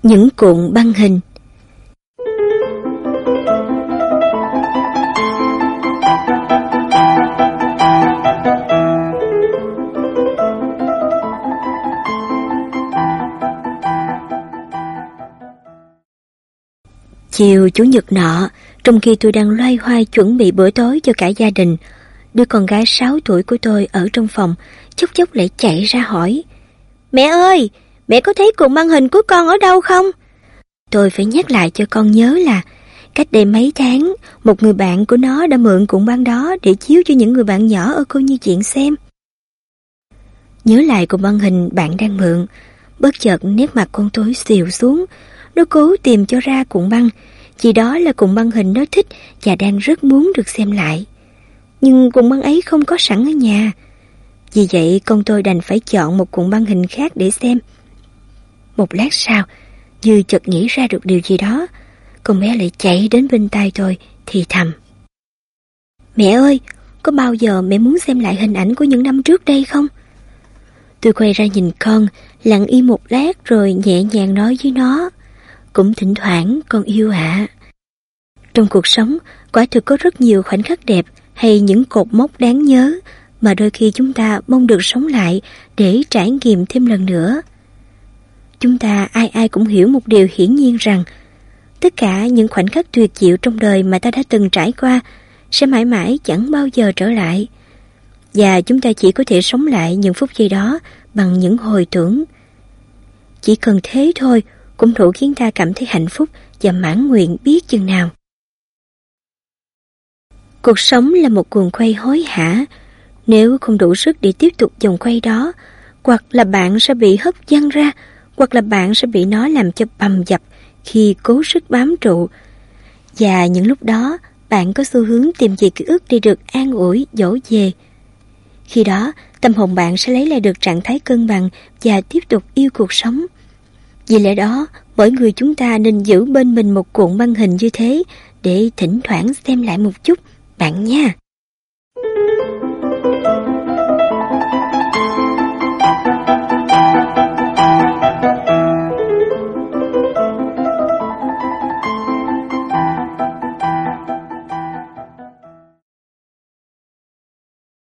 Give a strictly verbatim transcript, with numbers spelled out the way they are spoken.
Những cuộn băng hình. Chiều chủ nhật nọ, trong khi tôi đang loay hoay chuẩn bị bữa tối cho cả gia đình, đứa con gái sáu tuổi của tôi ở trong phòng chốc chốc lại chạy ra hỏi: Mẹ ơi, mẹ có thấy cuộn băng hình của con ở đâu không? Tôi phải nhắc lại cho con nhớ là cách đây mấy tháng, một người bạn của nó đã mượn cuộn băng đó để chiếu cho những người bạn nhỏ ở cô nhi viện xem. Nhớ lại cuộn băng hình bạn đang mượn, bất chợt nét mặt con tôi xìu xuống. Nó cố tìm cho ra cuộn băng, vì đó là cuộn băng hình nó thích và đang rất muốn được xem lại. Nhưng cuộn băng ấy không có sẵn ở nhà. Vì vậy con tôi đành phải chọn một cuộn băng hình khác để xem. Một lát sau, như chợt nghĩ ra được điều gì đó, con bé lại chạy đến bên tai tôi thì thầm: Mẹ ơi, có bao giờ mẹ muốn xem lại hình ảnh của những năm trước đây không? Tôi quay ra nhìn con, lặng im một lát rồi nhẹ nhàng nói với nó: Cũng thỉnh thoảng con yêu ạ. Trong cuộc sống, quả thực có rất nhiều khoảnh khắc đẹp hay những cột mốc đáng nhớ mà đôi khi chúng ta mong được sống lại để trải nghiệm thêm lần nữa. Chúng ta ai ai cũng hiểu một điều hiển nhiên rằng tất cả những khoảnh khắc tuyệt diệu trong đời mà ta đã từng trải qua sẽ mãi mãi chẳng bao giờ trở lại. Và chúng ta chỉ có thể sống lại những phút giây đó bằng những hồi tưởng. Chỉ cần thế thôi cũng đủ khiến ta cảm thấy hạnh phúc và mãn nguyện biết chừng nào. Cuộc sống là một guồng quay hối hả. Nếu không đủ sức để tiếp tục vòng quay đó, hoặc là bạn sẽ bị hất văng ra, hoặc là bạn sẽ bị nó làm cho bầm dập khi cố sức bám trụ. Và những lúc đó, bạn có xu hướng tìm về ký ức để được an ủi, dỗ về. Khi đó, tâm hồn bạn sẽ lấy lại được trạng thái cân bằng và tiếp tục yêu cuộc sống. Vì lẽ đó, mỗi người chúng ta nên giữ bên mình một cuộn băng hình như thế để thỉnh thoảng xem lại một chút, bạn nha.